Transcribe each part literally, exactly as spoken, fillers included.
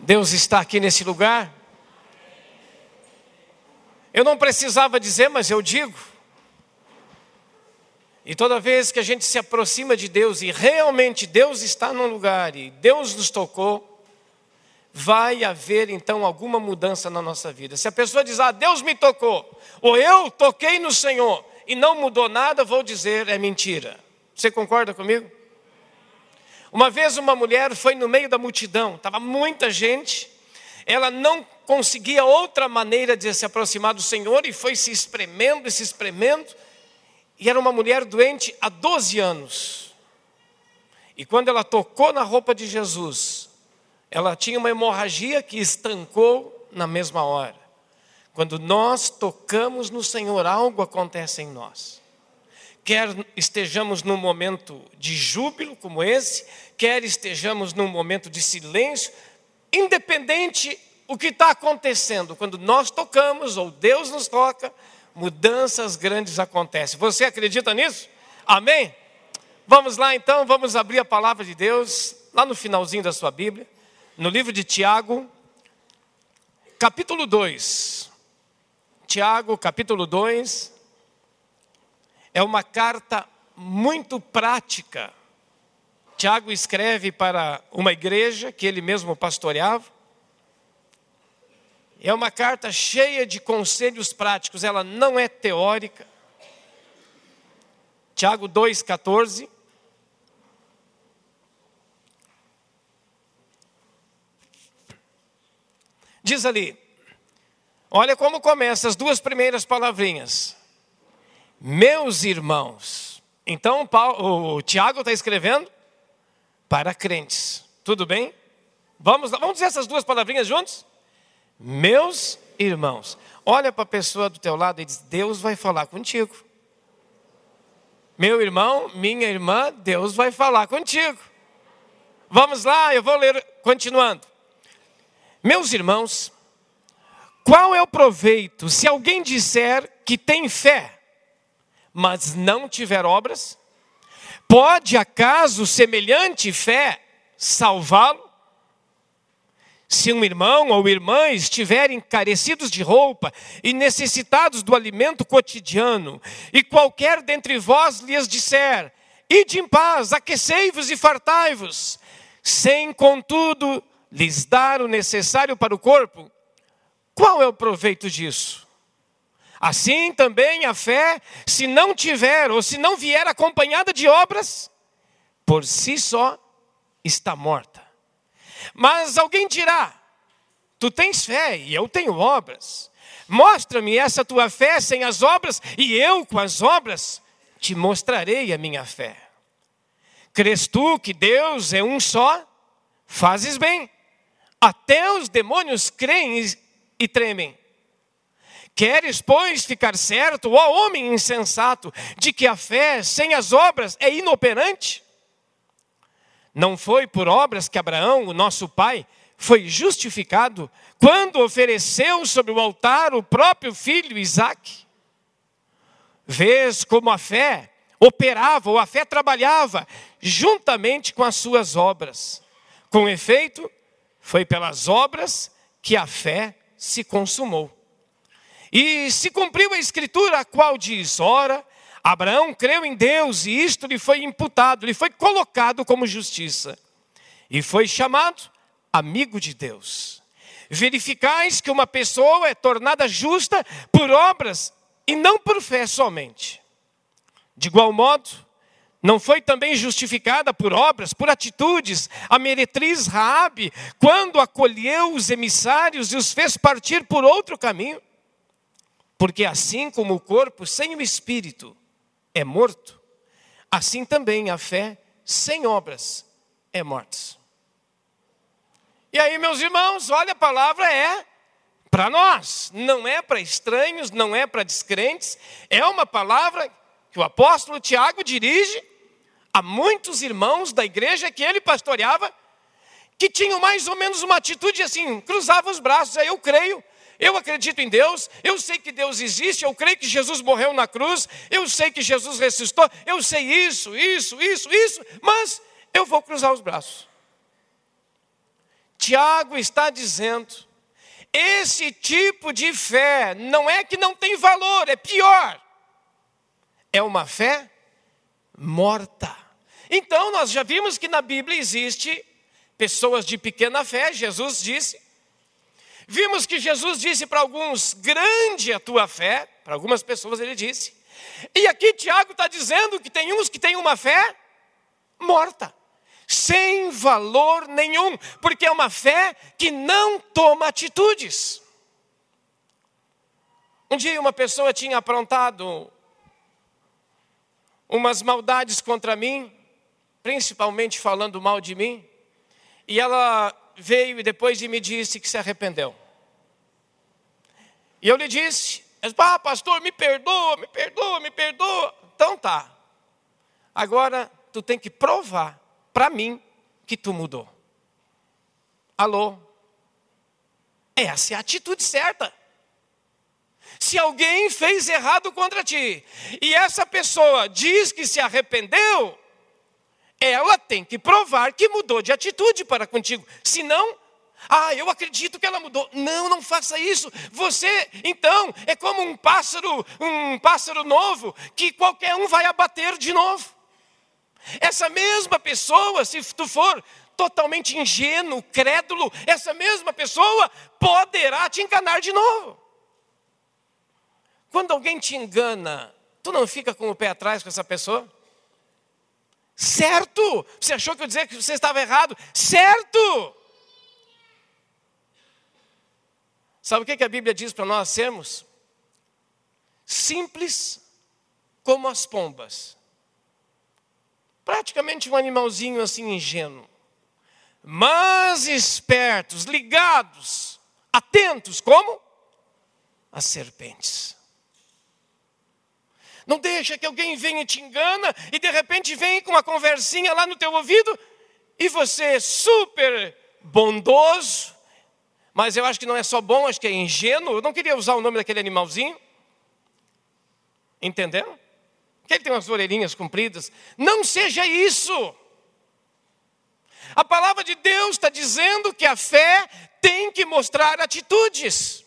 Deus está aqui nesse lugar. Eu não precisava dizer, mas eu digo. E toda vez que a gente se aproxima de Deus e realmente Deus está num lugar e Deus nos tocou, vai haver então alguma mudança na nossa vida. Se a pessoa diz, ah, Deus me tocou, ou eu toquei no Senhor e não mudou nada, vou dizer, é mentira. Você concorda comigo? Uma vez uma mulher foi no meio da multidão, estava muita gente, ela não conseguia outra maneira de se aproximar do Senhor e foi se espremendo e se espremendo, e era uma mulher doente há doze anos. E quando ela tocou na roupa de Jesus, ela tinha uma hemorragia que estancou na mesma hora. Quando nós tocamos no Senhor, algo acontece em nós. Quer estejamos num momento de júbilo como esse, quer estejamos num momento de silêncio, independente o que está acontecendo, quando nós tocamos ou Deus nos toca, mudanças grandes acontecem. Você acredita nisso? Amém? Vamos lá então, vamos abrir a palavra de Deus, lá no finalzinho da sua Bíblia, no livro de Tiago, capítulo dois. Tiago, capítulo dois. É uma carta muito prática. Tiago escreve para uma igreja que ele mesmo pastoreava. É uma carta cheia de conselhos práticos, ela não é teórica. Tiago dois, quatorze. Diz ali, olha como começa as duas primeiras palavrinhas. Meus irmãos. Então Paulo, o Tiago está escrevendo para crentes. Tudo bem? Vamos, vamos dizer essas duas palavrinhas juntos? Meus irmãos. Olha para a pessoa do teu lado e diz, Deus vai falar contigo. Meu irmão, minha irmã, Deus vai falar contigo. Vamos lá, eu vou ler, continuando. Meus irmãos, qual é o proveito se alguém disser que tem fé, mas não tiver obras? Pode acaso semelhante fé salvá-lo? Se um irmão ou irmã estiverem carecidos de roupa e necessitados do alimento cotidiano, e qualquer dentre vós lhes disser, ide em paz, aquecei-vos e fartai-vos, sem contudo lhes dar o necessário para o corpo, qual é o proveito disso? Assim também a fé, se não tiver ou se não vier acompanhada de obras, por si só está morta. Mas alguém dirá, tu tens fé e eu tenho obras. Mostra-me essa tua fé sem as obras e eu com as obras te mostrarei a minha fé. Crês tu que Deus é um só? Fazes bem. Até os demônios creem e tremem. Queres, pois, ficar certo, ó homem insensato, de que a fé sem as obras é inoperante? Não foi por obras que Abraão, o nosso pai, foi justificado quando ofereceu sobre o altar o próprio filho Isaque? Vês como a fé operava, ou a fé trabalhava, juntamente com as suas obras. Com efeito, foi pelas obras que a fé se consumou. E se cumpriu a escritura, a qual diz, ora, Abraão creu em Deus, e isto lhe foi imputado, lhe foi colocado como justiça. E foi chamado amigo de Deus. Verificais que uma pessoa é tornada justa por obras, e não por fé somente. De igual modo, não foi também justificada por obras, por atitudes, a meretriz Raabe, quando acolheu os emissários e os fez partir por outro caminho? Porque assim como o corpo sem o espírito é morto, assim também a fé sem obras é morta. E aí, meus irmãos, olha, a palavra é para nós, não é para estranhos, não é para descrentes, é uma palavra que o apóstolo Tiago dirige a muitos irmãos da igreja que ele pastoreava, que tinham mais ou menos uma atitude assim, cruzavam os braços, aí eu creio, eu acredito em Deus, eu sei que Deus existe, eu creio que Jesus morreu na cruz, eu sei que Jesus ressuscitou, eu sei isso, isso, isso, isso, mas eu vou cruzar os braços. Tiago está dizendo, esse tipo de fé não é que não tem valor, é pior. É uma fé morta. Então nós já vimos que na Bíblia existe pessoas de pequena fé, Jesus disse. Vimos que Jesus disse para alguns, grande a tua fé, para algumas pessoas ele disse. E aqui Tiago está dizendo que tem uns que têm uma fé morta, sem valor nenhum, porque é uma fé que não toma atitudes. Um dia uma pessoa tinha aprontado umas maldades contra mim, principalmente falando mal de mim, e ela veio e depois me disse que se arrependeu. E eu lhe disse, ah, pastor, me perdoa, me perdoa, me perdoa. Então tá, agora tu tem que provar para mim que tu mudou. Alô? Essa é a atitude certa. Se alguém fez errado contra ti, e essa pessoa diz que se arrependeu, ela tem que provar que mudou de atitude para contigo. Senão, ah, eu acredito que ela mudou. Não, não faça isso. Você, então, é como um pássaro, um pássaro novo, que qualquer um vai abater de novo. Essa mesma pessoa, se tu for totalmente ingênuo, crédulo, essa mesma pessoa poderá te enganar de novo. Quando alguém te engana, tu não fica com o pé atrás com essa pessoa? Certo! Você achou que eu ia dizer que você estava errado? Certo! Sabe o que a Bíblia diz para nós sermos? Simples como as pombas. Praticamente um animalzinho assim ingênuo. Mas espertos, ligados, atentos, como? As serpentes. Não deixa que alguém venha e te engana e de repente vem com uma conversinha lá no teu ouvido e você super bondoso, mas eu acho que não é só bom, acho que é ingênuo. Eu não queria usar o nome daquele animalzinho. Entenderam? Que ele tem umas orelhinhas compridas. Não seja isso. A palavra de Deus está dizendo que a fé tem que mostrar atitudes.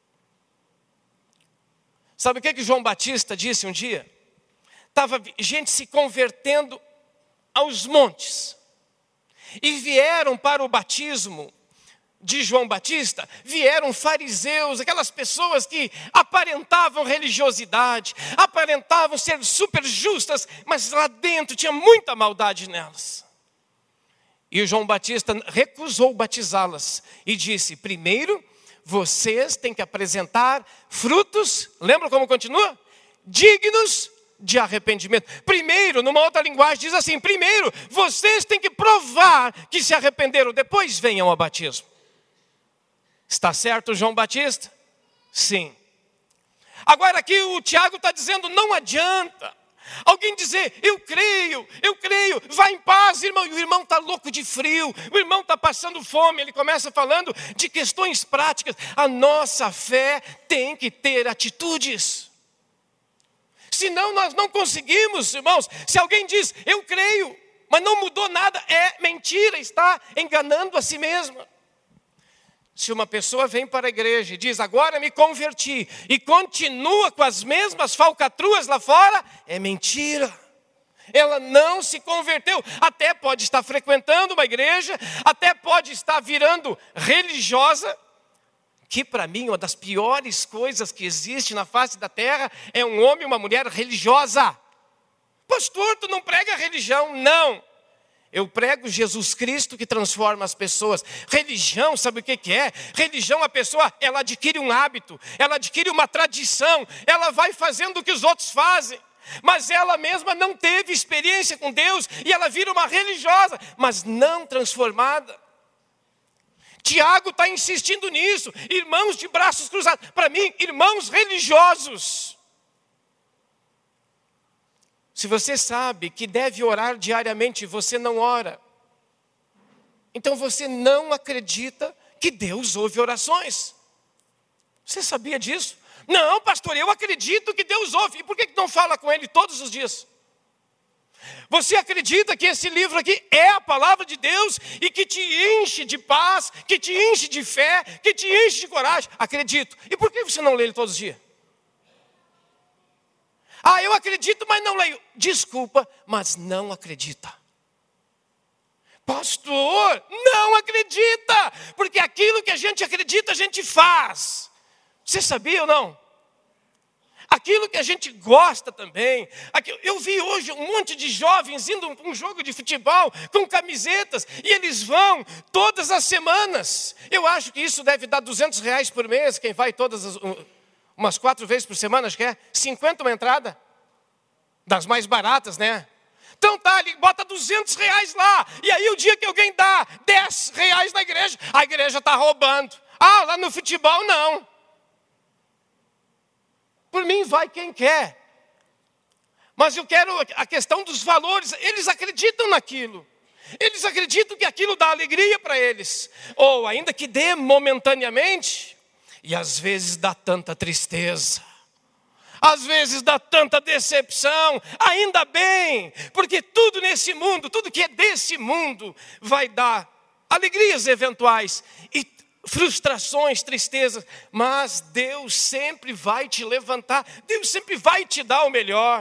Sabe o que que João Batista disse um dia? Estava gente se convertendo aos montes. E vieram para o batismo de João Batista, vieram fariseus, aquelas pessoas que aparentavam religiosidade, aparentavam ser super justas, mas lá dentro tinha muita maldade nelas. E o João Batista recusou batizá-las e disse, primeiro, vocês têm que apresentar frutos, lembra como continua? Dignos de arrependimento. Primeiro, numa outra linguagem, diz assim, primeiro, vocês têm que provar que se arrependeram, depois venham ao batismo. Está certo, João Batista? Sim. Agora aqui o Tiago está dizendo, não adianta alguém dizer, eu creio, eu creio, vá em paz, irmão. E o irmão está louco de frio, o irmão está passando fome. Ele começa falando de questões práticas. A nossa fé tem que ter atitudes. Senão nós não conseguimos, irmãos. Se alguém diz, eu creio, mas não mudou nada, é mentira, está enganando a si mesma. Se uma pessoa vem para a igreja e diz, agora me converti, e continua com as mesmas falcatruas lá fora, é mentira. Ela não se converteu. Até pode estar frequentando uma igreja, até pode estar virando religiosa, que para mim uma das piores coisas que existe na face da terra é um homem e uma mulher religiosa. Pastor, tu não prega religião? Não. Eu prego Jesus Cristo que transforma as pessoas. Religião, sabe o que que é? Religião, a pessoa, ela adquire um hábito, ela adquire uma tradição, ela vai fazendo o que os outros fazem. Mas ela mesma não teve experiência com Deus e ela vira uma religiosa, mas não transformada. Tiago está insistindo nisso. Irmãos de braços cruzados, para mim, irmãos religiosos. Se você sabe que deve orar diariamente e você não ora, então você não acredita que Deus ouve orações. Você sabia disso? Não, pastor, eu acredito que Deus ouve. E por que não fala com Ele todos os dias? Você acredita que esse livro aqui é a palavra de Deus e que te enche de paz, que te enche de fé, que te enche de coragem? Acredito. E por que você não lê ele todos os dias? Ah, eu acredito, mas não leio. Desculpa, mas não acredita. Pastor, não acredita, porque aquilo que a gente acredita, a gente faz. Você sabia ou não? Aquilo que a gente gosta também. Eu vi hoje um monte de jovens indo para um jogo de futebol com camisetas, e eles vão todas as semanas. Eu acho que isso deve dar duzentos reais por mês, quem vai todas as, umas quatro vezes por semana, acho que é cinquenta uma entrada, das mais baratas, né? Então tá, ele bota duzentos reais lá, e aí o dia que alguém dá dez reais na igreja, a igreja está roubando. Ah, lá no futebol não. Por mim vai quem quer. Mas eu quero a questão dos valores. Eles acreditam naquilo. Eles acreditam que aquilo dá alegria para eles. Ou ainda que dê momentaneamente. E às vezes dá tanta tristeza. Às vezes dá tanta decepção. Ainda bem. Porque tudo nesse mundo, tudo que é desse mundo, vai dar alegrias eventuais. E frustrações, tristezas, mas Deus sempre vai te levantar, Deus sempre vai te dar o melhor.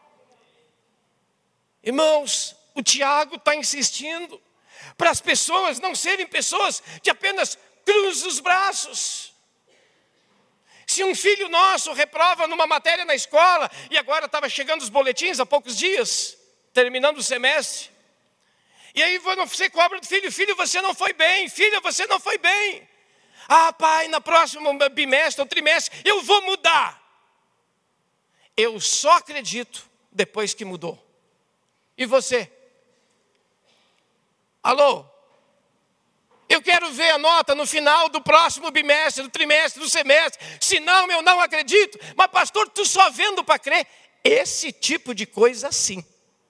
Irmãos, o Tiago está insistindo para as pessoas não serem pessoas que apenas cruzam os braços. Se um filho nosso reprova numa matéria na escola, e agora estava chegando os boletins há poucos dias, terminando o semestre, e aí você cobra do filho, filho, você não foi bem, filha, você não foi bem. Ah, pai, na próxima bimestre ou trimestre, eu vou mudar. Eu só acredito depois que mudou. E você? Alô? Eu quero ver a nota no final do próximo bimestre, do trimestre, do semestre. Senão eu não acredito. Mas pastor, tu só vendo para crer? Esse tipo de coisa sim.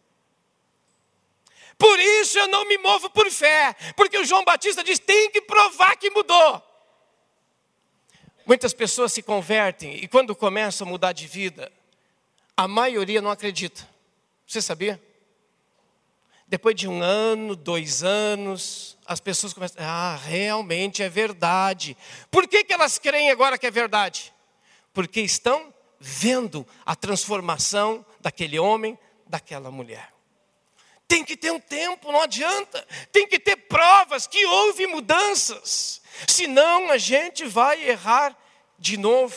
Por isso eu não me movo por fé, porque o João Batista diz, tem que provar que mudou. Muitas pessoas se convertem e quando começam a mudar de vida, a maioria não acredita. Você sabia? Depois de um ano, dois anos, as pessoas começam, ah, realmente é verdade. Por que que elas creem agora que é verdade? Porque estão vendo a transformação daquele homem, daquela mulher. Tem que ter um tempo, não adianta. Tem que ter provas que houve mudanças. Senão a gente vai errar de novo.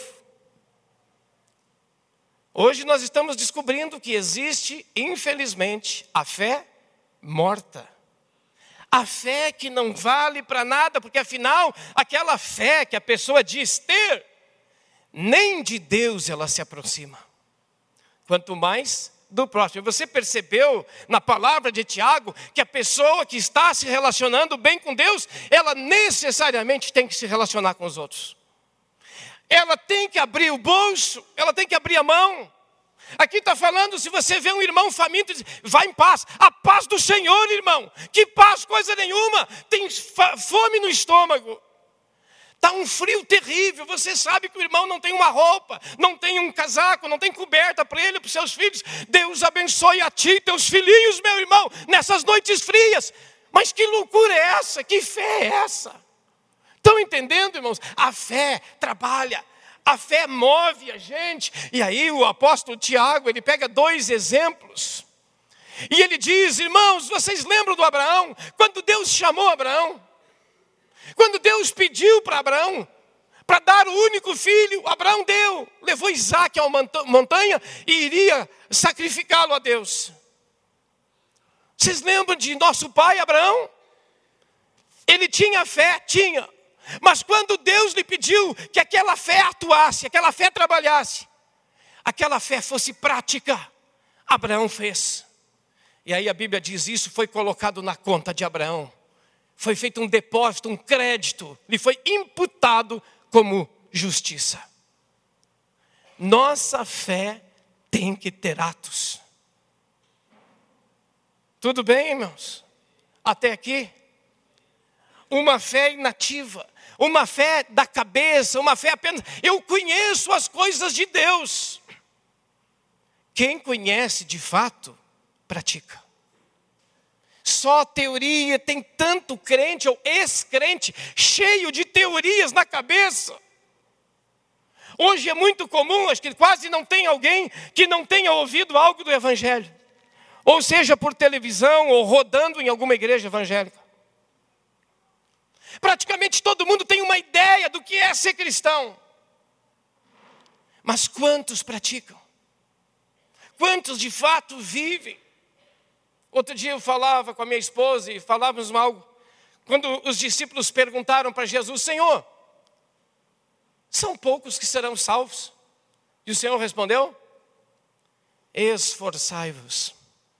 Hoje nós estamos descobrindo que existe, infelizmente, a fé morta. A fé que não vale para nada, porque afinal, aquela fé que a pessoa diz ter, nem de Deus ela se aproxima. Quanto mais do próximo. Você percebeu na palavra de Tiago que a pessoa que está se relacionando bem com Deus, ela necessariamente tem que se relacionar com os outros. Ela tem que abrir o bolso, ela tem que abrir a mão. Aqui está falando, se você vê um irmão faminto, vá em paz. A paz do Senhor, irmão. Que paz, coisa nenhuma. Tem fome no estômago. Está um frio terrível, você sabe que o irmão não tem uma roupa, não tem um casaco, não tem coberta para ele, para os seus filhos. Deus abençoe a ti e teus filhinhos, meu irmão, nessas noites frias. Mas que loucura é essa? Que fé é essa? Estão entendendo, irmãos? A fé trabalha, a fé move a gente. E aí o apóstolo Tiago, ele pega dois exemplos. E ele diz, irmãos, vocês lembram do Abraão? Quando Deus chamou Abraão? Quando Deus pediu para Abraão, para dar o único filho, Abraão deu, levou Isaac a uma montanha e iria sacrificá-lo a Deus. Vocês lembram de nosso pai Abraão? Ele tinha fé, tinha, mas quando Deus lhe pediu que aquela fé atuasse, aquela fé trabalhasse, aquela fé fosse prática, Abraão fez. E aí a Bíblia diz, isso foi colocado na conta de Abraão. Foi feito um depósito, um crédito, lhe foi imputado como justiça. Nossa fé tem que ter atos. Tudo bem, irmãos? Até aqui? Uma fé inativa, uma fé da cabeça, uma fé apenas, eu conheço as coisas de Deus. Quem conhece de fato, pratica. Só teoria, tem tanto crente ou ex-crente cheio de teorias na cabeça. Hoje é muito comum, acho que quase não tem alguém que não tenha ouvido algo do Evangelho. Ou seja, por televisão ou rodando em alguma igreja evangélica. Praticamente todo mundo tem uma ideia do que é ser cristão. Mas quantos praticam? Quantos de fato vivem? Outro dia eu falava com a minha esposa e falávamos algo. Quando os discípulos perguntaram para Jesus: Senhor, são poucos que serão salvos? E o Senhor respondeu: esforçai-vos.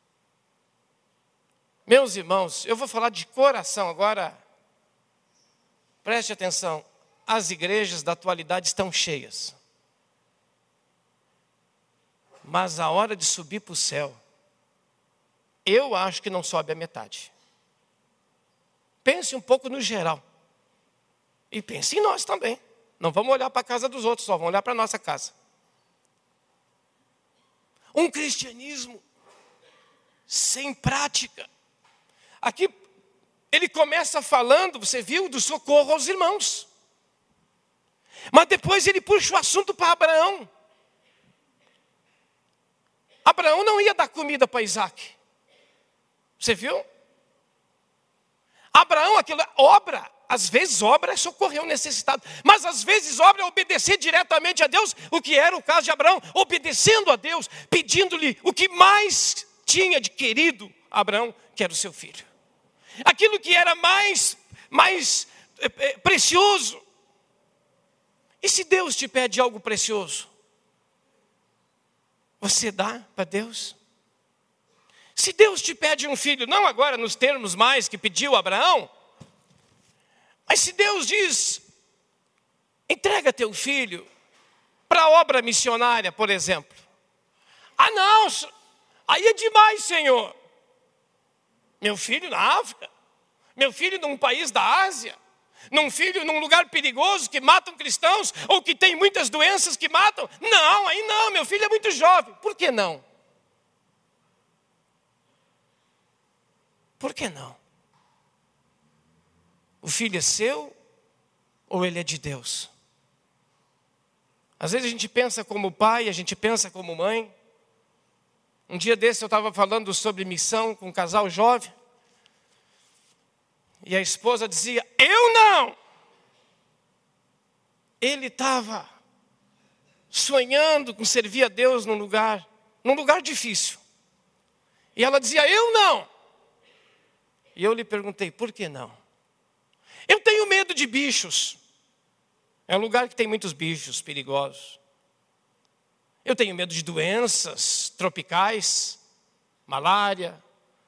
Meus irmãos, eu vou falar de coração agora. Preste atenção. As igrejas da atualidade estão cheias. Mas a hora de subir para o céu, eu acho que não sobe a metade. Pense um pouco no geral. E pense em nós também. Não vamos olhar para a casa dos outros, só vamos olhar para a nossa casa. Um cristianismo sem prática. Aqui ele começa falando, você viu, do socorro aos irmãos. Mas depois ele puxa o assunto para Abraão. Abraão não ia dar comida para Isaac. Você viu? Abraão, aquela obra, às vezes obra é socorrer o necessitado, mas às vezes obra é obedecer diretamente a Deus, o que era o caso de Abraão, obedecendo a Deus, pedindo-lhe o que mais tinha de querido Abraão, que era o seu filho. Aquilo que era mais, mais é, é, precioso. E se Deus te pede algo precioso, você dá para Deus? Se Deus te pede um filho, não agora nos termos mais que pediu Abraão, mas se Deus diz: entrega teu filho para a obra missionária, por exemplo. Ah não, aí é demais, Senhor. Meu filho na África, meu filho num país da Ásia, num filho num lugar perigoso que matam cristãos, ou que tem muitas doenças que matam. Não, aí não, meu filho é muito jovem. Por que não? Por que não? O filho é seu ou ele é de Deus? Às vezes a gente pensa como pai, a gente pensa como mãe. Um dia desse eu estava falando sobre missão com um casal jovem. E a esposa dizia: eu não. Ele estava sonhando com servir a Deus num lugar, num lugar difícil. E ela dizia: eu não. E eu lhe perguntei: por que não? Eu tenho medo de bichos. É um lugar que tem muitos bichos perigosos. Eu tenho medo de doenças tropicais, malária,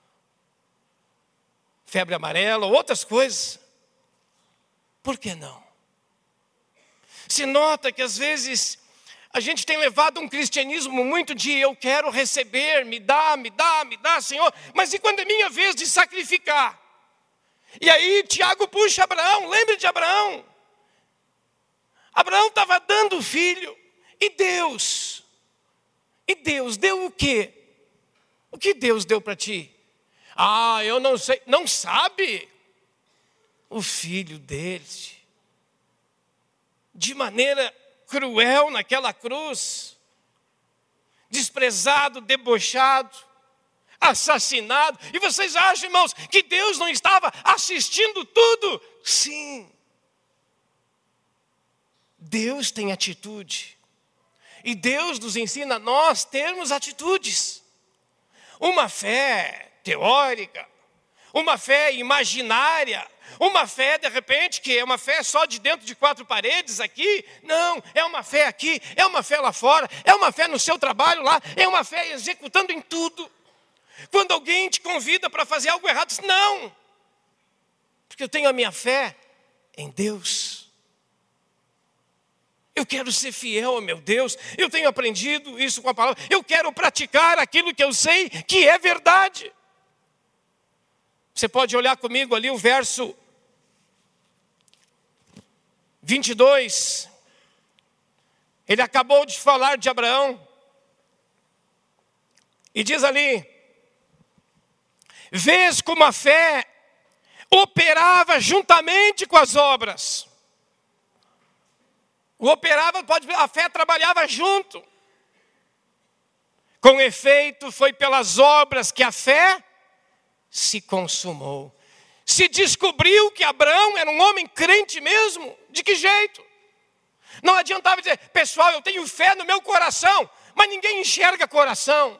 febre amarela, outras coisas. Por que não? Se nota que às vezes a gente tem levado um cristianismo muito de eu quero receber, me dá, me dá, me dá, Senhor. Mas e quando é minha vez de sacrificar? E aí Tiago puxa Abraão, lembre de Abraão. Abraão estava dando o filho, e Deus, e Deus deu o quê? O que Deus deu para ti? Ah, eu não sei, não sabe? O filho dele, de maneira cruel naquela cruz, desprezado, debochado, assassinado. E vocês acham, irmãos, que Deus não estava assistindo tudo? Sim. Deus tem atitude. E Deus nos ensina a nós termos atitudes. Uma fé teórica, uma fé imaginária, uma fé, de repente, que é uma fé só de dentro de quatro paredes aqui. Não, é uma fé aqui, é uma fé lá fora, é uma fé no seu trabalho lá, é uma fé executando em tudo. Quando alguém te convida para fazer algo errado, diz: não, porque eu tenho a minha fé em Deus. Eu quero ser fiel ao meu Deus, eu tenho aprendido isso com a palavra, eu quero praticar aquilo que eu sei que é verdade. Você pode olhar comigo ali o verso vinte e dois. Ele acabou de falar de Abraão. E diz ali: Vês como a fé operava juntamente com as obras. O operava, pode ver, a fé trabalhava junto. Com efeito, foi pelas obras que a fé se consumou. Se descobriu que Abraão era um homem crente mesmo. De que jeito? Não adiantava dizer, pessoal, eu tenho fé no meu coração, mas ninguém enxerga coração.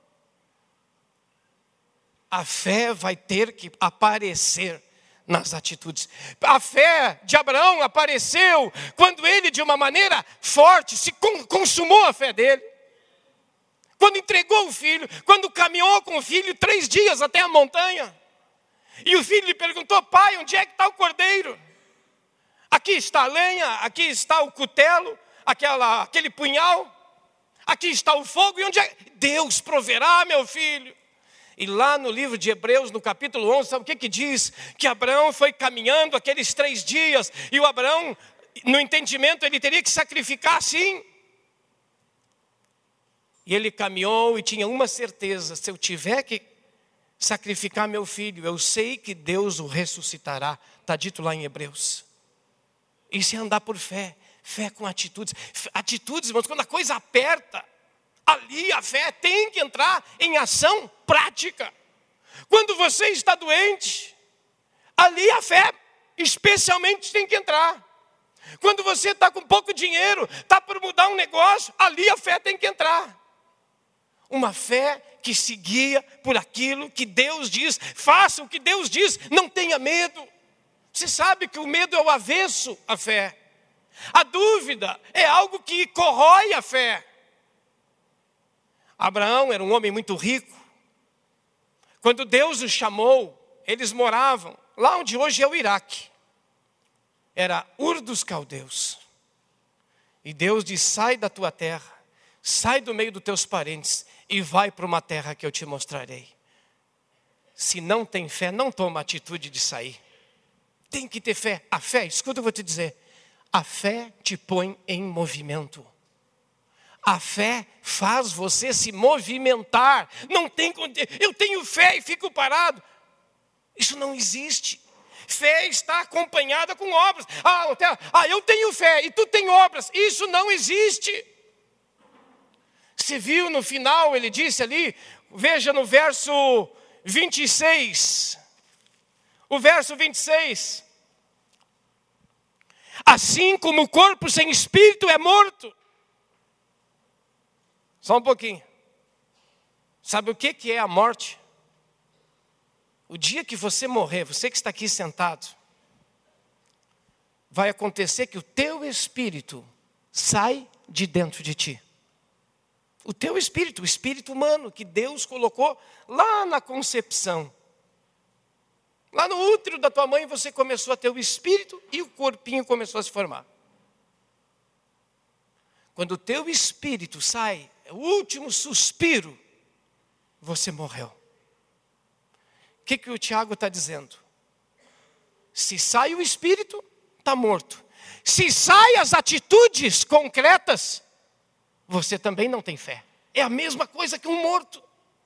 A fé vai ter que aparecer nas atitudes. A fé de Abraão apareceu quando ele, de uma maneira forte, se consumou a fé dele. Quando entregou o filho, quando caminhou com o filho três dias até a montanha. E o filho lhe perguntou, pai, onde é que está o cordeiro? Aqui está a lenha, aqui está o cutelo, aquela, aquele punhal. Aqui está o fogo, e onde é? Deus proverá, meu filho. E lá no livro de Hebreus, no capítulo onze, sabe o que que diz? Que Abraão foi caminhando aqueles três dias, e o Abraão, no entendimento, ele teria que sacrificar sim. E ele caminhou e tinha uma certeza, se eu tiver que sacrificar meu filho, eu sei que Deus o ressuscitará. Está dito lá em Hebreus. Isso é andar por fé, fé com atitudes. Atitudes, irmãos, quando a coisa aperta, ali a fé tem que entrar em ação prática. Quando você está doente, ali a fé especialmente tem que entrar. Quando você está com pouco dinheiro, está por mudar um negócio, ali a fé tem que entrar. Uma fé que se guia por aquilo que Deus diz. Faça o que Deus diz, não tenha medo. Você sabe que o medo é o avesso à fé. A dúvida é algo que corrói a fé. Abraão era um homem muito rico. Quando Deus o chamou, eles moravam lá onde hoje é o Iraque. Era Ur dos Caldeus. E Deus diz, sai da tua terra, sai do meio dos teus parentes e vai para uma terra que eu te mostrarei. Se não tem fé, não toma a atitude de sair. Tem que ter fé. A fé, escuta, eu vou te dizer. A fé te põe em movimento. A fé faz você se movimentar. Não tem, eu tenho fé e fico parado. Isso não existe. Fé está acompanhada com obras. Ah, ah, eu tenho fé e tu tem obras. Isso não existe. Você viu no final, ele disse ali, veja no verso vinte e seis. O verso vinte e seis. Assim como o corpo sem espírito é morto. Só um pouquinho. Sabe o que que é a morte? O dia que você morrer, você que está aqui sentado, vai acontecer que o teu espírito sai de dentro de ti. O teu espírito, o espírito humano que Deus colocou lá na concepção. Lá no útero da tua mãe você começou a ter o espírito e o corpinho começou a se formar. Quando o teu espírito sai, é o último suspiro, você morreu. O que que o Tiago está dizendo? Se sai o espírito, está morto. Se sai as atitudes concretas, você também não tem fé. É a mesma coisa que um morto.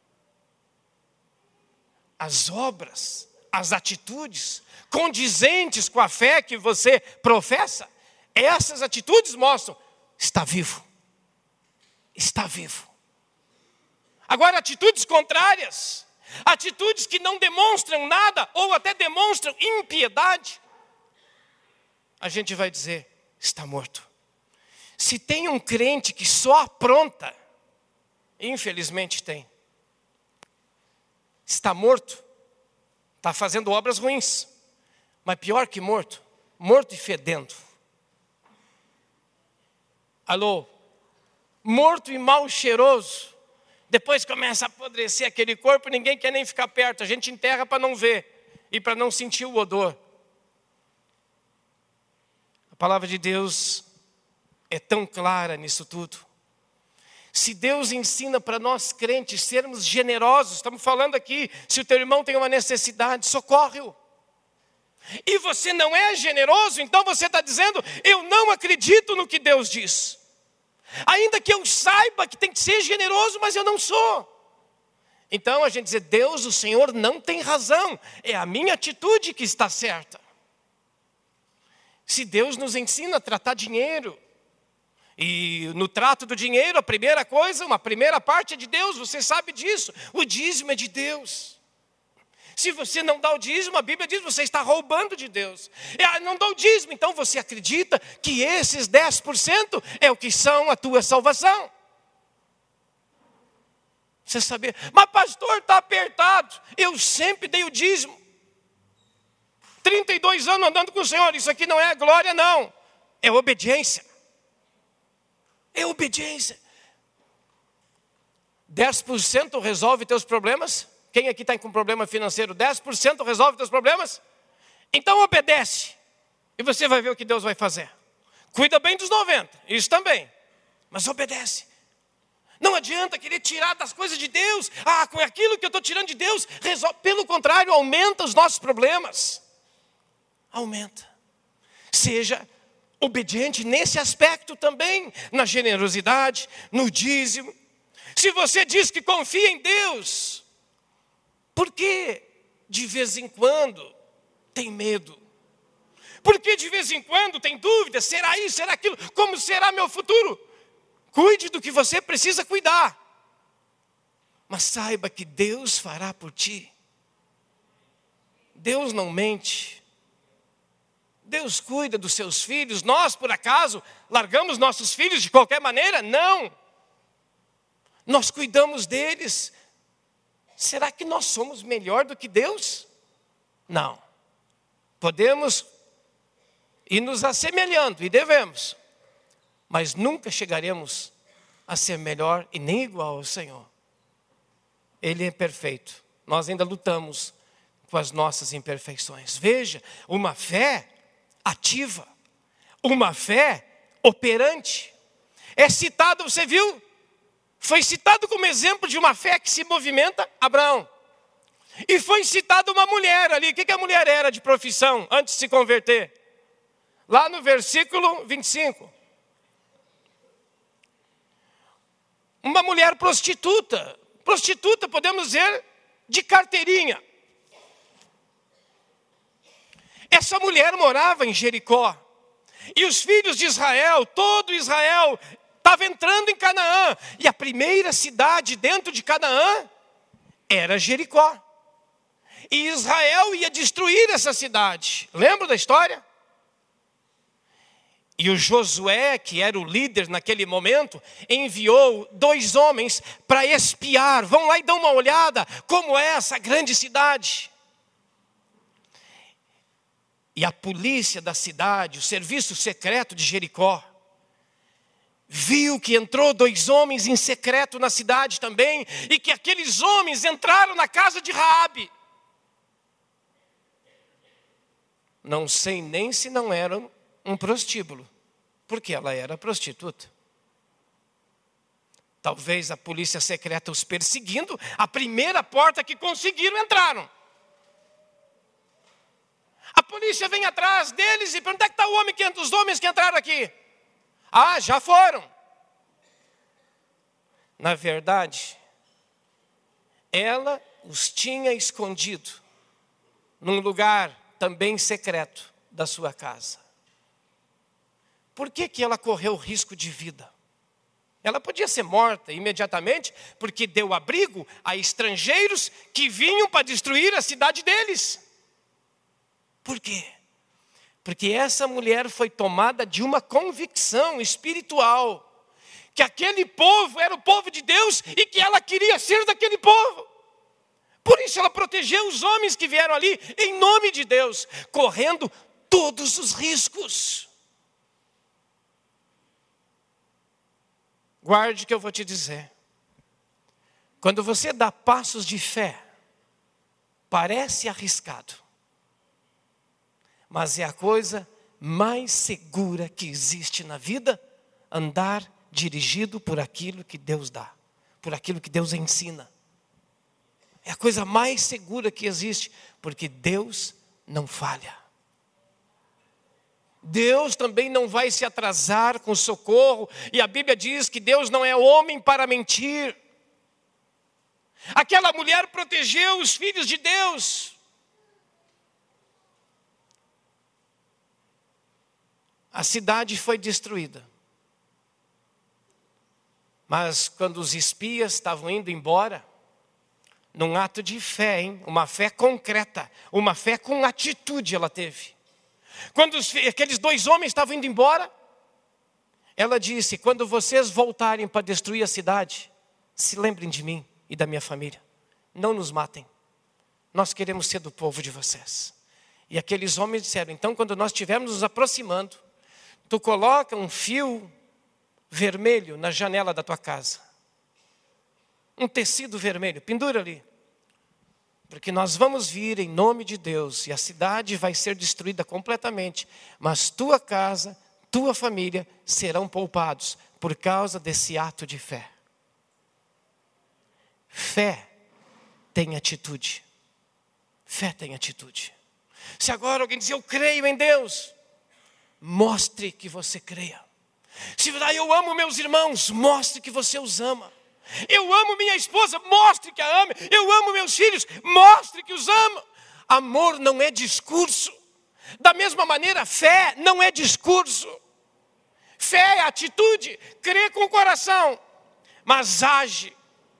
As obras, as atitudes condizentes com a fé que você professa, essas atitudes mostram, está vivo. Está vivo. Agora, atitudes contrárias, atitudes que não demonstram nada, ou até demonstram impiedade, a gente vai dizer, está morto. Se tem um crente que só apronta, infelizmente tem. Está morto, está fazendo obras ruins. Mas pior que morto, morto e fedendo. Alô? Morto e mal cheiroso. Depois começa a apodrecer aquele corpo, ninguém quer nem ficar perto. A gente enterra para não ver e para não sentir o odor. A palavra de Deus é tão clara nisso tudo. Se Deus ensina para nós crentes sermos generosos, estamos falando aqui, se o teu irmão tem uma necessidade, socorre-o. E você não é generoso, então você está dizendo, eu não acredito no que Deus diz. Ainda que eu saiba que tem que ser generoso, mas eu não sou. Então a gente diz, Deus, o Senhor não tem razão, é a minha atitude que está certa. Se Deus nos ensina a tratar dinheiro, e no trato do dinheiro, a primeira coisa, uma primeira parte é de Deus, você sabe disso, o dízimo é de Deus. Se você não dá o dízimo, a Bíblia diz que você está roubando de Deus. É, não dá o dízimo, então você acredita que esses dez por cento é o que são a tua salvação. Você sabia, mas pastor, está apertado. Eu sempre dei o dízimo. trinta e dois anos andando com o Senhor, isso aqui não é glória não. É obediência. É obediência. dez por cento resolve teus problemas? Quem aqui está com problema financeiro? dez por cento resolve teus problemas? Então obedece. E você vai ver o que Deus vai fazer. Cuida bem dos noventa, isso também. Mas obedece. Não adianta querer tirar das coisas de Deus. Ah, com aquilo que eu estou tirando de Deus, resolve. Pelo contrário, aumenta os nossos problemas. Aumenta. Seja obediente nesse aspecto também. Na generosidade, no dízimo. Se você diz que confia em Deus, por que de vez em quando tem medo? Por que de vez em quando tem dúvida? Será isso, será aquilo? Como será meu futuro? Cuide do que você precisa cuidar. Mas saiba que Deus fará por ti. Deus não mente. Deus cuida dos seus filhos. Nós, por acaso, largamos nossos filhos de qualquer maneira? Não. Nós cuidamos deles. Será que nós somos melhor do que Deus? Não. Podemos ir nos assemelhando, e devemos. Mas nunca chegaremos a ser melhor e nem igual ao Senhor. Ele é perfeito. Nós ainda lutamos com as nossas imperfeições. Veja, uma fé ativa. Uma fé operante. É citado, você viu? Foi citado como exemplo de uma fé que se movimenta, Abraão. E foi citada uma mulher ali. O que a mulher era de profissão antes de se converter? Lá no versículo vinte e cinco. Uma mulher prostituta. Prostituta, podemos dizer, de carteirinha. Essa mulher morava em Jericó. E os filhos de Israel, todo Israel, estava entrando em Canaã. E a primeira cidade dentro de Canaã era Jericó. E Israel ia destruir essa cidade. Lembra da história? E o Josué, que era o líder naquele momento, enviou dois homens para espiar. Vão lá e dão uma olhada como é essa grande cidade. E a polícia da cidade, o serviço secreto de Jericó, viu que entrou dois homens em secreto na cidade também, e que aqueles homens entraram na casa de Raabe. Não sei nem se não eram um prostíbulo, porque ela era prostituta. Talvez a polícia secreta os perseguindo, a primeira porta que conseguiram entraram. A polícia vem atrás deles e pergunta: onde é que está o homem que, os homens que entraram aqui? Ah, já foram. Na verdade, ela os tinha escondido num lugar também secreto da sua casa. Por que que ela correu risco de vida? Ela podia ser morta imediatamente, porque deu abrigo a estrangeiros que vinham para destruir a cidade deles. Por quê? Porque essa mulher foi tomada de uma convicção espiritual, que aquele povo era o povo de Deus e que ela queria ser daquele povo. Por isso ela protegeu os homens que vieram ali em nome de Deus, correndo todos os riscos. Guarde que eu vou te dizer. Quando você dá passos de fé, parece arriscado, mas é a coisa mais segura que existe na vida, andar dirigido por aquilo que Deus dá, por aquilo que Deus ensina. É a coisa mais segura que existe, porque Deus não falha. Deus também não vai se atrasar com socorro, e a Bíblia diz que Deus não é homem para mentir. Aquela mulher protegeu os filhos de Deus. A cidade foi destruída. Mas quando os espias estavam indo embora, num ato de fé, hein? Uma fé concreta, uma fé com atitude ela teve. Quando os, aqueles dois homens estavam indo embora, ela disse: quando vocês voltarem para destruir a cidade, se lembrem de mim e da minha família. Não nos matem. Nós queremos ser do povo de vocês. E aqueles homens disseram: então quando nós estivermos nos aproximando, tu coloca um fio vermelho na janela da tua casa. Um tecido vermelho, pendura ali. Porque nós vamos vir em nome de Deus e a cidade vai ser destruída completamente. Mas tua casa, tua família serão poupados por causa desse ato de fé. Fé tem atitude. Fé tem atitude. Se agora alguém dizer: eu creio em Deus, mostre que você creia. Se ah, eu amo meus irmãos, mostre que você os ama. Eu amo minha esposa, mostre que a ame. Eu amo meus filhos, mostre que os ama. Amor não é discurso. Da mesma maneira, fé não é discurso. Fé é atitude, crê com o coração, mas age.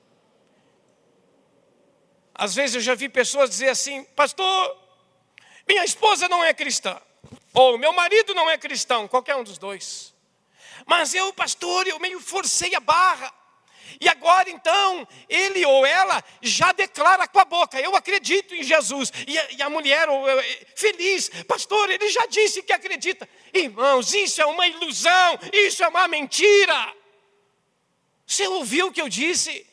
Às vezes eu já vi pessoas dizer assim: pastor, minha esposa não é cristã, ou meu marido não é cristão, qualquer um dos dois. Mas eu, pastor, eu meio forcei a barra. E agora então, ele ou ela já declara com a boca: eu acredito em Jesus. E a, e a mulher, ou, feliz: pastor, ele já disse que acredita. Irmãos, isso é uma ilusão, isso é uma mentira. Você ouviu o que eu disse?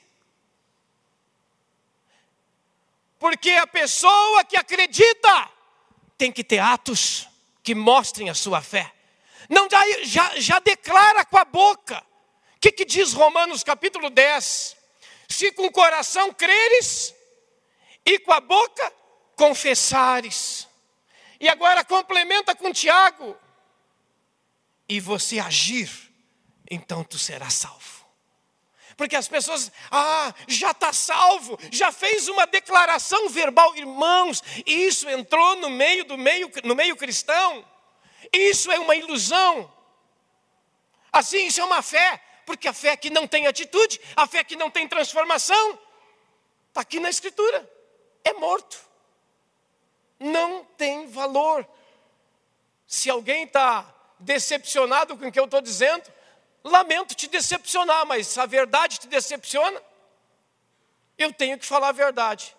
Porque a pessoa que acredita tem que ter atos que mostrem a sua fé. Não já, já declara com a boca. O que, que diz Romanos capítulo dez? Se com o coração creres e com a boca confessares. E agora complementa com Tiago: e você agir, então tu serás salvo. Porque as pessoas, ah, já está salvo, já fez uma declaração verbal. Irmãos, isso entrou no meio do meio, no meio cristão. Isso é uma ilusão. Assim, isso é uma fé. Porque a fé que não tem atitude, a fé que não tem transformação, está aqui na Escritura, é morto. Não tem valor. Se alguém está decepcionado com o que eu estou dizendo, lamento te decepcionar, mas se a verdade te decepciona, eu tenho que falar a verdade.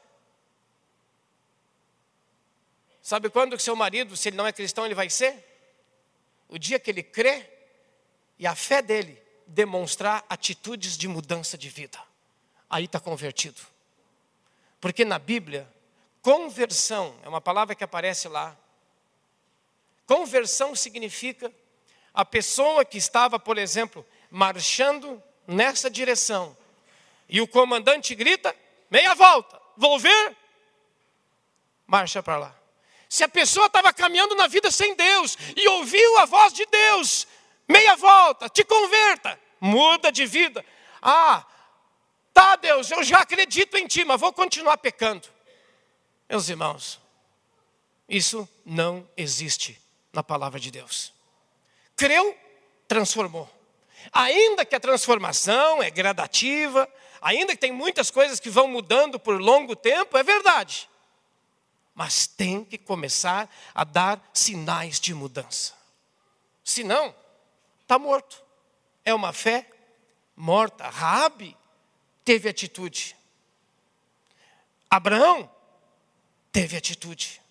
Sabe quando que seu marido, se ele não é cristão, ele vai ser? O dia que ele crê e a fé dele demonstrar atitudes de mudança de vida. Aí está convertido. Porque na Bíblia, conversão é uma palavra que aparece lá. Conversão significa a pessoa que estava, por exemplo, marchando nessa direção. E o comandante grita: meia volta, vou ver. Marcha para lá. Se a pessoa estava caminhando na vida sem Deus e ouviu a voz de Deus: meia volta, te converta, muda de vida. Ah, tá, Deus, eu já acredito em ti, mas vou continuar pecando. Meus irmãos, isso não existe na palavra de Deus. Creu, transformou. Ainda que a transformação é gradativa, ainda que tem muitas coisas que vão mudando por longo tempo, é verdade. Mas tem que começar a dar sinais de mudança. Senão, está morto. É uma fé morta. Raabe teve atitude. Abraão teve atitude.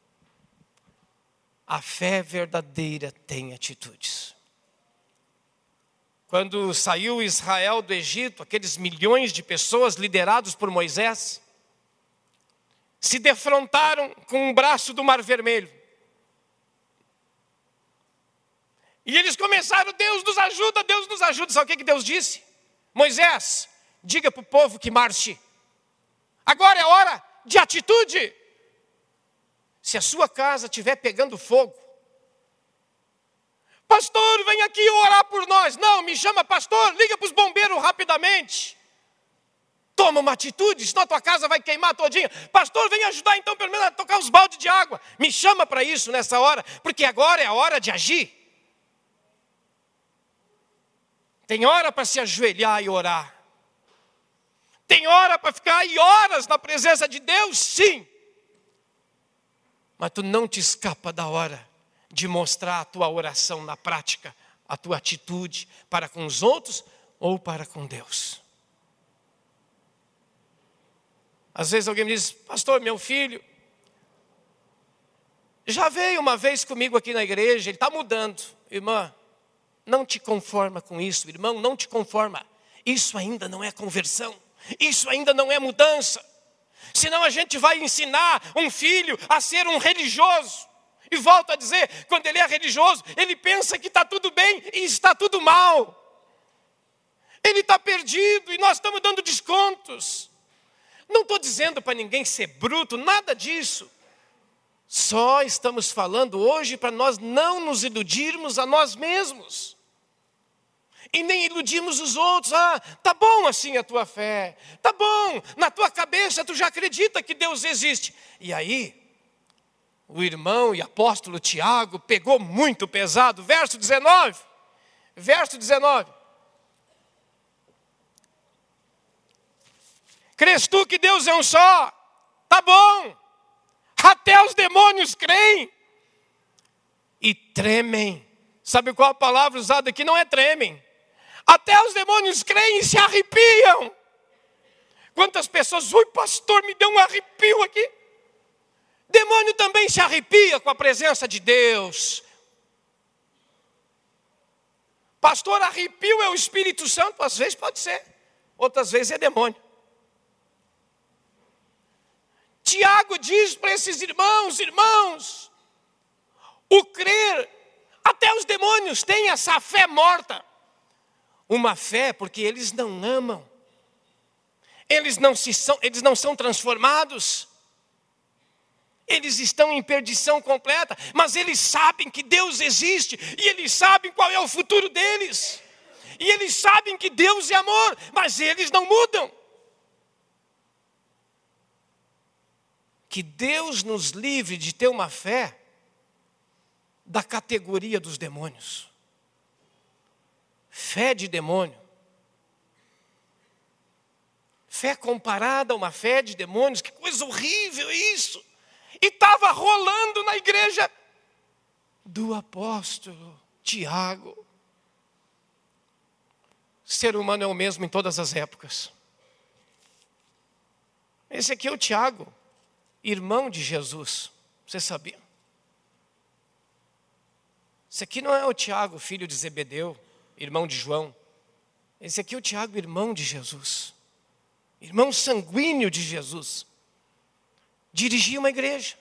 A fé verdadeira tem atitudes. Quando saiu Israel do Egito, aqueles milhões de pessoas liderados por Moisés, se defrontaram com um braço do Mar Vermelho. E eles começaram: Deus nos ajuda, Deus nos ajuda. Sabe o que que Deus disse? Moisés, diga para o povo que marche. Agora é hora de atitude. Se a sua casa estiver pegando fogo, pastor, vem aqui orar por nós. Não, me chama pastor, liga para os bombeiros rapidamente. Toma uma atitude, senão a tua casa vai queimar todinha. Pastor, vem ajudar então pelo menos a tocar os baldes de água. Me chama para isso nessa hora, porque agora é a hora de agir. Tem hora para se ajoelhar e orar. Tem hora para ficar aí horas na presença de Deus, sim. Mas tu não te escapa da hora de mostrar a tua oração na prática, a tua atitude para com os outros ou para com Deus. Às vezes alguém me diz, pastor, meu filho já veio uma vez comigo aqui na igreja, ele está mudando. Irmã, não te conforma com isso, irmão, não te conforma. Isso ainda não é conversão, isso ainda não é mudança. Senão a gente vai ensinar um filho a ser um religioso. E volto a dizer, quando ele é religioso, ele pensa que está tudo bem e está tudo mal. Ele está perdido e nós estamos dando descontos. Não estou dizendo para ninguém ser bruto, nada disso. Só estamos falando hoje para nós não nos iludirmos a nós mesmos. E nem iludirmos os outros. Ah, tá bom assim a tua fé. Tá bom, na tua cabeça tu já acredita que Deus existe. E aí, o irmão e apóstolo Tiago pegou muito pesado. Verso dezenove. Verso dezenove. Crês tu que Deus é um só? Tá bom. Até os demônios creem e tremem. Sabe qual a palavra usada aqui? Não é tremem. Até os demônios creem e se arrepiam. Quantas pessoas, ui pastor, me deu um arrepio aqui. Demônio também se arrepia com a presença de Deus. Pastor, arrepio é o Espírito Santo? Às vezes pode ser, outras vezes é demônio. Tiago diz para esses irmãos, irmãos, o crer, até os demônios têm essa fé morta. Uma fé porque eles não amam. Eles não, se são, eles não são transformados. Eles estão em perdição completa, mas eles sabem que Deus existe, e eles sabem qual é o futuro deles. E eles sabem que Deus é amor, mas eles não mudam. Que Deus nos livre de ter uma fé da categoria dos demônios. Fé de demônio. Fé comparada a uma fé de demônios, que coisa horrível isso. E estava rolando na igreja do apóstolo Tiago. O ser humano é o mesmo em todas as épocas. Esse aqui é o Tiago, irmão de Jesus. Você sabia? Esse aqui não é o Tiago, filho de Zebedeu, irmão de João. Esse aqui é o Tiago, irmão de Jesus. Irmão sanguíneo de Jesus. Dirigia uma igreja.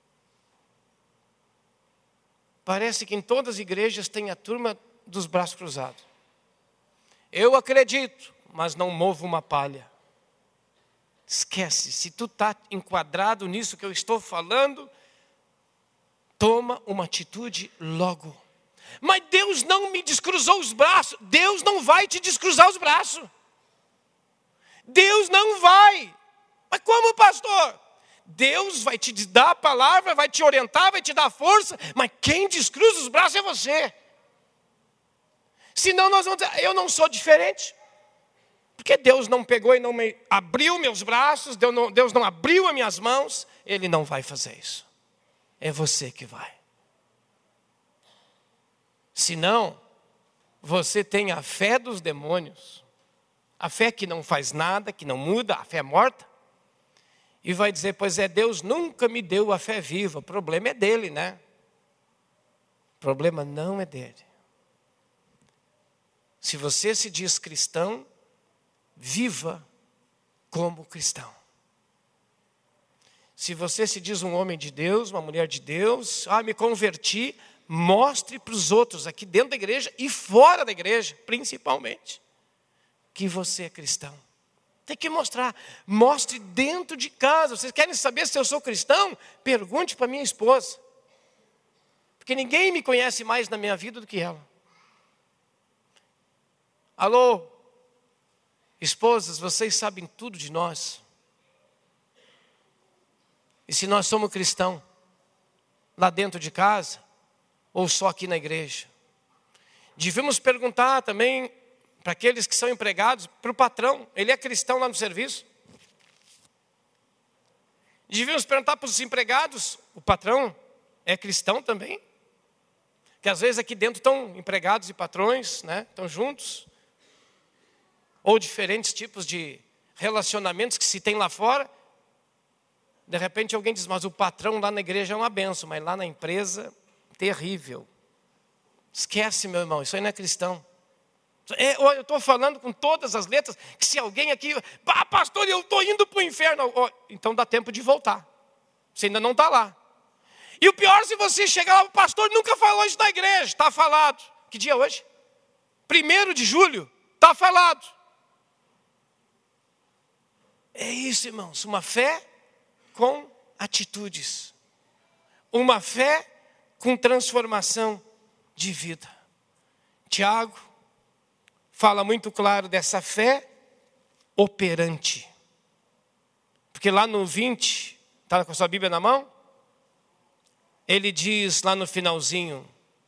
Parece que em todas as igrejas tem a turma dos braços cruzados. Eu acredito, mas não movo uma palha. Esquece, se tu está enquadrado nisso que eu estou falando, toma uma atitude logo. Mas Deus não me descruzou os braços. Deus não vai te descruzar os braços. Deus não vai. Mas como, pastor? Deus vai te dar a palavra, vai te orientar, vai te dar força, mas quem descruza os braços é você. Senão nós vamos dizer, eu não sou diferente. Porque Deus não pegou e não me abriu meus braços, Deus não, Deus não abriu as minhas mãos, Ele não vai fazer isso. É você que vai. Senão, você tem a fé dos demônios, a fé que não faz nada, que não muda, a fé morta. E vai dizer, pois é, Deus nunca me deu a fé viva. O problema é dele, né? O problema não é dele. Se você se diz cristão, viva como cristão. Se você se diz um homem de Deus, uma mulher de Deus, ah, me converti, mostre para os outros aqui dentro da igreja e fora da igreja, principalmente, que você é cristão. Tem que mostrar. Mostre dentro de casa. Vocês querem saber se eu sou cristão? Pergunte para minha esposa. Porque ninguém me conhece mais na minha vida do que ela. Alô? Esposas, vocês sabem tudo de nós. E se nós somos cristãos, lá dentro de casa, ou só aqui na igreja? Devemos perguntar também para aqueles que são empregados, para o patrão, ele é cristão lá no serviço? Devíamos perguntar para os empregados, o patrão é cristão também? Que às vezes aqui dentro estão empregados e patrões, né? Estão juntos. Ou diferentes tipos de relacionamentos que se tem lá fora. De repente alguém diz, mas o patrão lá na igreja é uma benção, mas lá na empresa, terrível. Esquece, meu irmão, isso aí não é cristão. É, eu estou falando com todas as letras, que se alguém aqui, ah, pastor, eu estou indo para o inferno. Oh, então dá tempo de voltar. Você ainda não está lá. E o pior, se você chegar lá, o pastor nunca falou isso na igreja. Está falado. Que dia é hoje? Primeiro de julho. Está falado. É isso, irmãos. Uma fé com atitudes. Uma fé com transformação de vida. Tiago fala muito claro dessa fé operante. Porque lá no vinte, está com a sua Bíblia na mão? Ele diz lá no finalzinho,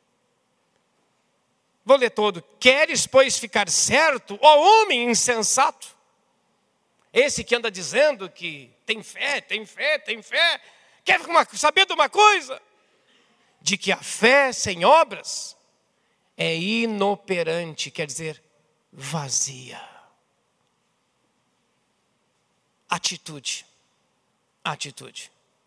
vou ler todo. Queres, pois, ficar certo, ó homem insensato? Esse que anda dizendo que tem fé, tem fé, tem fé. Quer saber de uma coisa? De que a fé sem obras é inoperante, quer dizer, vazia. Atitude. Atitude.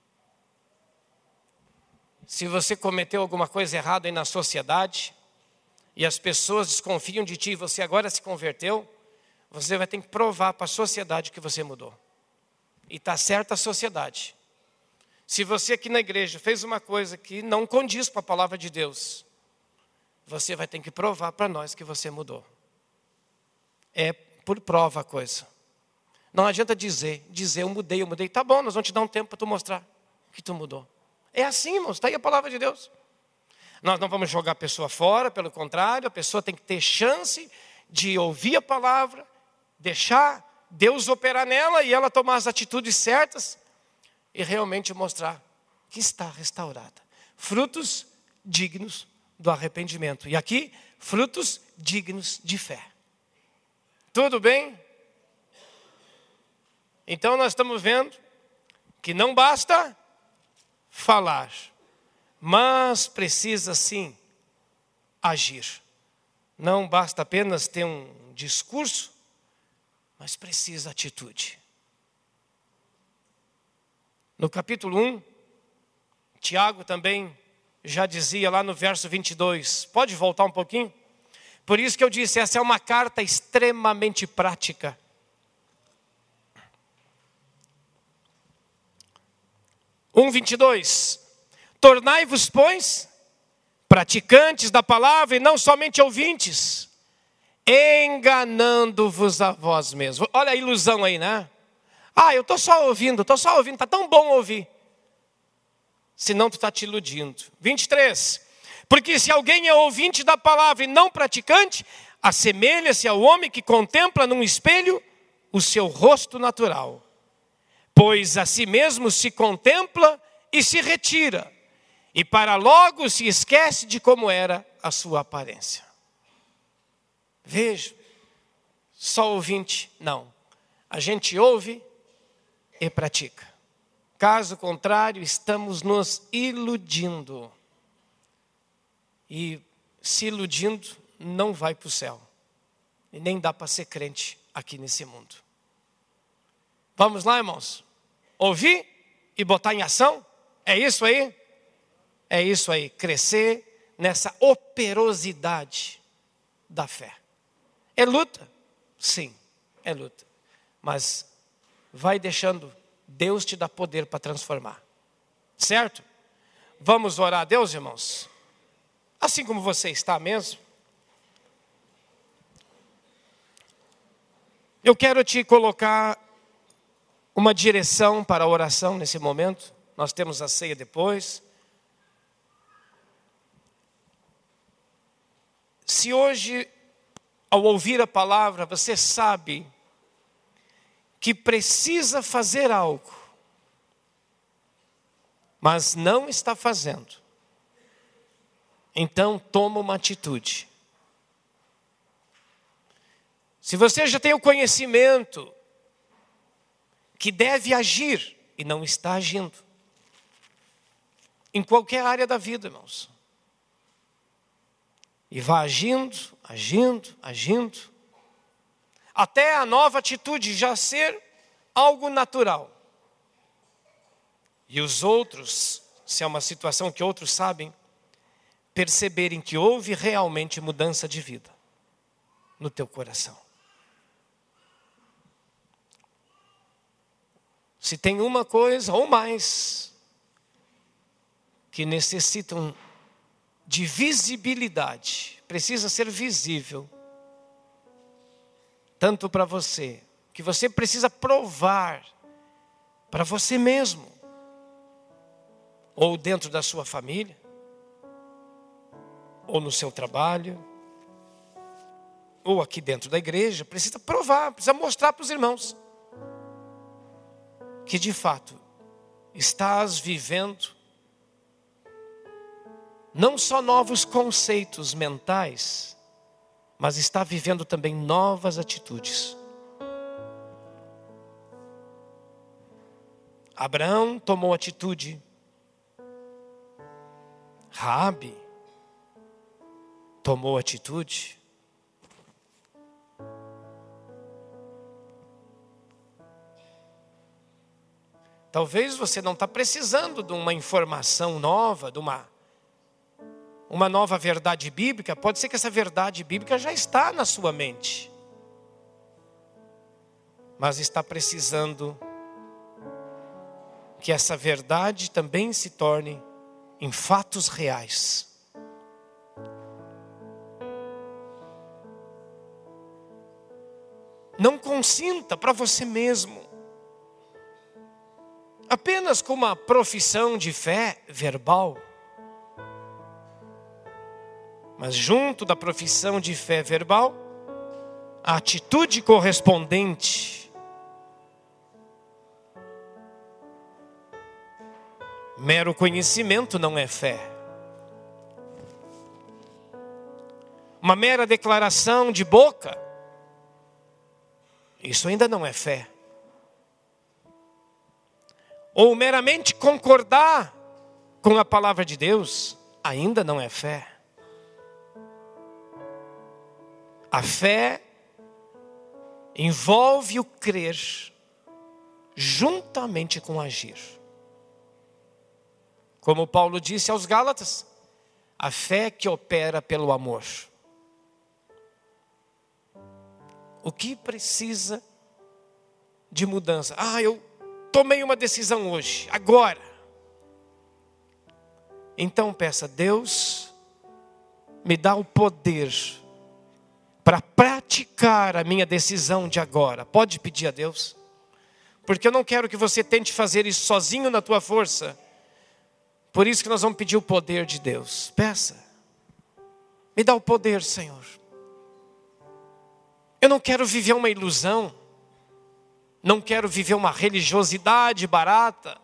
Se você cometeu alguma coisa errada aí na sociedade, e as pessoas desconfiam de ti, e você agora se converteu, você vai ter que provar para a sociedade que você mudou. E está certa a sociedade. Se você aqui na igreja fez uma coisa que não condiz com a palavra de Deus, você vai ter que provar para nós que você mudou. É por prova a coisa. Não adianta dizer, dizer eu mudei, eu mudei. Tá bom, nós vamos te dar um tempo para tu mostrar que tu mudou. É assim, irmãos, está aí a palavra de Deus. Nós não vamos jogar a pessoa fora, pelo contrário, a pessoa tem que ter chance de ouvir a palavra, deixar Deus operar nela e ela tomar as atitudes certas e realmente mostrar que está restaurada. Frutos dignos do arrependimento. E aqui, frutos dignos de fé. Tudo bem? Então nós estamos vendo que não basta falar, mas precisa sim agir. Não basta apenas ter um discurso, mas precisa atitude. No capítulo um, Tiago também já dizia lá no verso vinte e dois, pode voltar um pouquinho? Por isso que eu disse, essa é uma carta extremamente prática. um, vinte e dois. Tornai-vos, pois, praticantes da palavra e não somente ouvintes, enganando-vos a vós mesmos. Olha a ilusão aí, né? Ah, eu estou só ouvindo, estou só ouvindo, está tão bom ouvir. Senão tu está te iludindo. vinte e três. Porque se alguém é ouvinte da palavra e não praticante, assemelha-se ao homem que contempla num espelho o seu rosto natural. Pois a si mesmo se contempla e se retira, e para logo se esquece de como era a sua aparência. Veja, só ouvinte, não. A gente ouve e pratica. Caso contrário, estamos nos iludindo. E se iludindo, não vai para o céu. E nem dá para ser crente aqui nesse mundo. Vamos lá, irmãos? Ouvir e botar em ação? É isso aí? É isso aí. Crescer nessa operosidade da fé. É luta? Sim, é luta. Mas vai deixando Deus te dar poder para transformar. Certo? Vamos orar a Deus, irmãos? Assim como você está mesmo. Eu quero te colocar uma direção para a oração nesse momento. Nós temos a ceia depois. Se hoje, ao ouvir a palavra, você sabe que precisa fazer algo, mas não está fazendo, então toma uma atitude. Se você já tem o conhecimento que deve agir e não está agindo, em qualquer área da vida, irmãos, e vai agindo, agindo, agindo, até a nova atitude já ser algo natural. E os outros, se é uma situação que outros sabem, perceberem que houve realmente mudança de vida no teu coração. Se tem uma coisa ou mais que necessitam de visibilidade, precisa ser visível, tanto para você, que você precisa provar para você mesmo, ou dentro da sua família, ou no seu trabalho, ou aqui dentro da igreja, precisa provar, precisa mostrar para os irmãos que de fato estás vivendo não só novos conceitos mentais, mas está vivendo também novas atitudes. Abraão tomou atitude. Raabe tomou atitude. Talvez você não está precisando de uma informação nova, de uma, uma nova verdade bíblica. Pode ser que essa verdade bíblica já está na sua mente, mas está precisando que essa verdade também se torne em fatos reais. Não consinta para você mesmo apenas com uma profissão de fé verbal, mas junto da profissão de fé verbal, a atitude correspondente. Mero conhecimento não é fé. Uma mera declaração de boca, isso ainda não é fé. Ou meramente concordar com a palavra de Deus, ainda não é fé. A fé envolve o crer juntamente com o agir. Como Paulo disse aos Gálatas, a fé que opera pelo amor. O que precisa de mudança? Ah, eu tomei uma decisão hoje, agora. Então peça, Deus, me dá o poder para praticar a minha decisão de agora. Pode pedir a Deus, porque eu não quero que você tente fazer isso sozinho na tua força. Por isso que nós vamos pedir o poder de Deus. Peça, me dá o poder, Senhor. Eu não quero viver uma ilusão. Não quero viver uma religiosidade barata.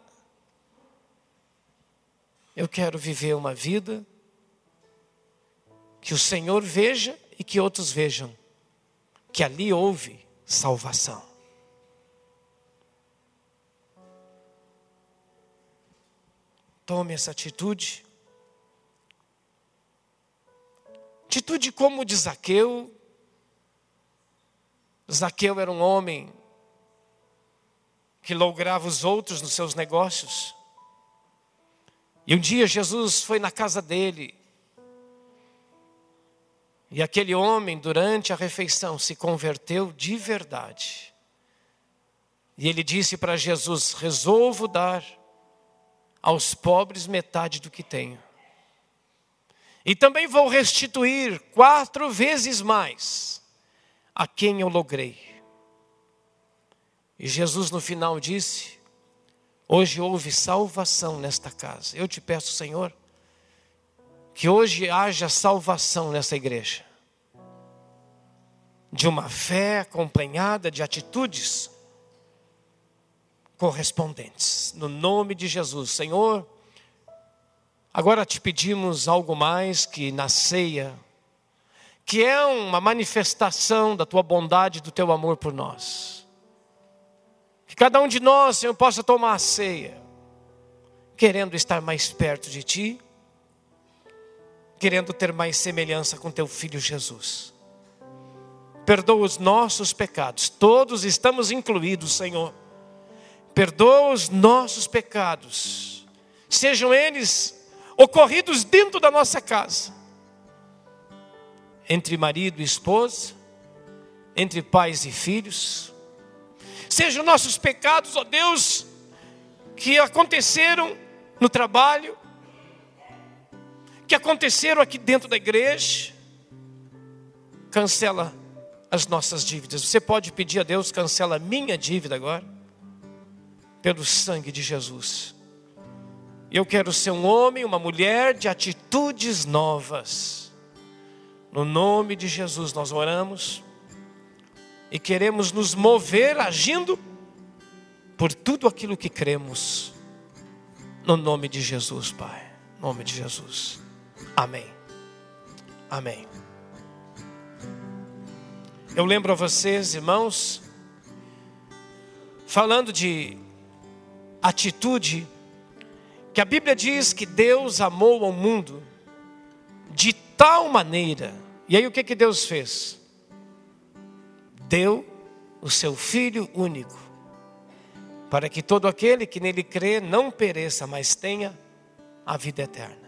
Eu quero viver uma vida que o Senhor veja e que outros vejam que ali houve salvação. Tome essa atitude. Atitude como de Zaqueu. Zaqueu era um homem que lograva os outros nos seus negócios. E um dia Jesus foi na casa dele. E aquele homem, durante a refeição, se converteu de verdade. E ele disse para Jesus, resolvo dar aos pobres metade do que tenho. E também vou restituir quatro vezes mais a quem eu logrei. E Jesus no final disse, hoje houve salvação nesta casa. Eu te peço, Senhor, que hoje haja salvação nessa igreja. De uma fé acompanhada de atitudes correspondentes. No nome de Jesus, Senhor, agora te pedimos algo mais que na ceia, que é uma manifestação da tua bondade e do teu amor por nós. Que cada um de nós, Senhor, possa tomar a ceia, querendo estar mais perto de ti, querendo ter mais semelhança com teu Filho Jesus. Perdoa os nossos pecados, todos estamos incluídos, Senhor. Perdoa os nossos pecados, sejam eles ocorridos dentro da nossa casa, entre marido e esposa, entre pais e filhos. Sejam nossos pecados, ó Deus, que aconteceram no trabalho, que aconteceram aqui dentro da igreja. Cancela as nossas dívidas. Você pode pedir a Deus: cancela a minha dívida agora, pelo sangue de Jesus. Eu quero ser um homem, uma mulher de atitudes novas. No nome de Jesus nós oramos e queremos nos mover agindo por tudo aquilo que cremos. No nome de Jesus, Pai. No nome de Jesus. Amém. Amém. Eu lembro a vocês, irmãos, falando de atitude, que a Bíblia diz que Deus amou ao mundo de tal maneira. E aí o que que Deus fez? Deu o seu Filho único, para que todo aquele que nele crê não pereça, mas tenha a vida eterna.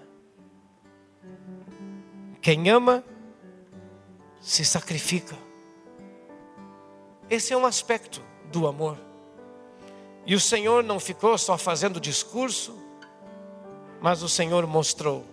Quem ama, se sacrifica. Esse é um aspecto do amor. E o Senhor não ficou só fazendo discurso, mas o Senhor mostrou.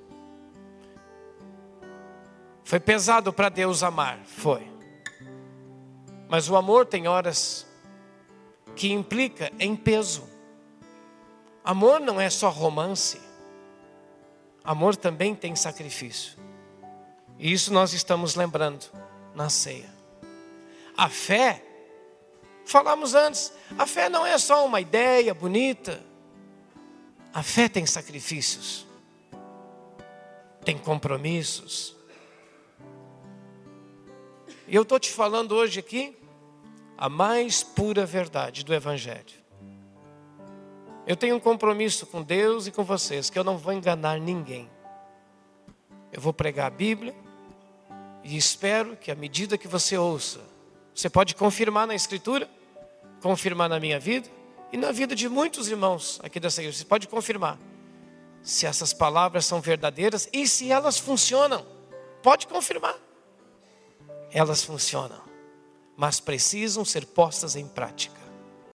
Foi pesado para Deus amar, foi. Mas o amor tem horas que implica em peso. Amor não é só romance. Amor também tem sacrifício. E isso nós estamos lembrando na ceia. A fé, falamos antes, a fé não é só uma ideia bonita. A fé tem sacrifícios, tem compromissos. E eu estou te falando hoje aqui a mais pura verdade do Evangelho. Eu tenho um compromisso com Deus e com vocês, que eu não vou enganar ninguém. Eu vou pregar a Bíblia e espero que à medida que você ouça, você pode confirmar na Escritura, confirmar na minha vida e na vida de muitos irmãos aqui dessa igreja. Você pode confirmar se essas palavras são verdadeiras e se elas funcionam. Pode confirmar. Elas funcionam, mas precisam ser postas em prática.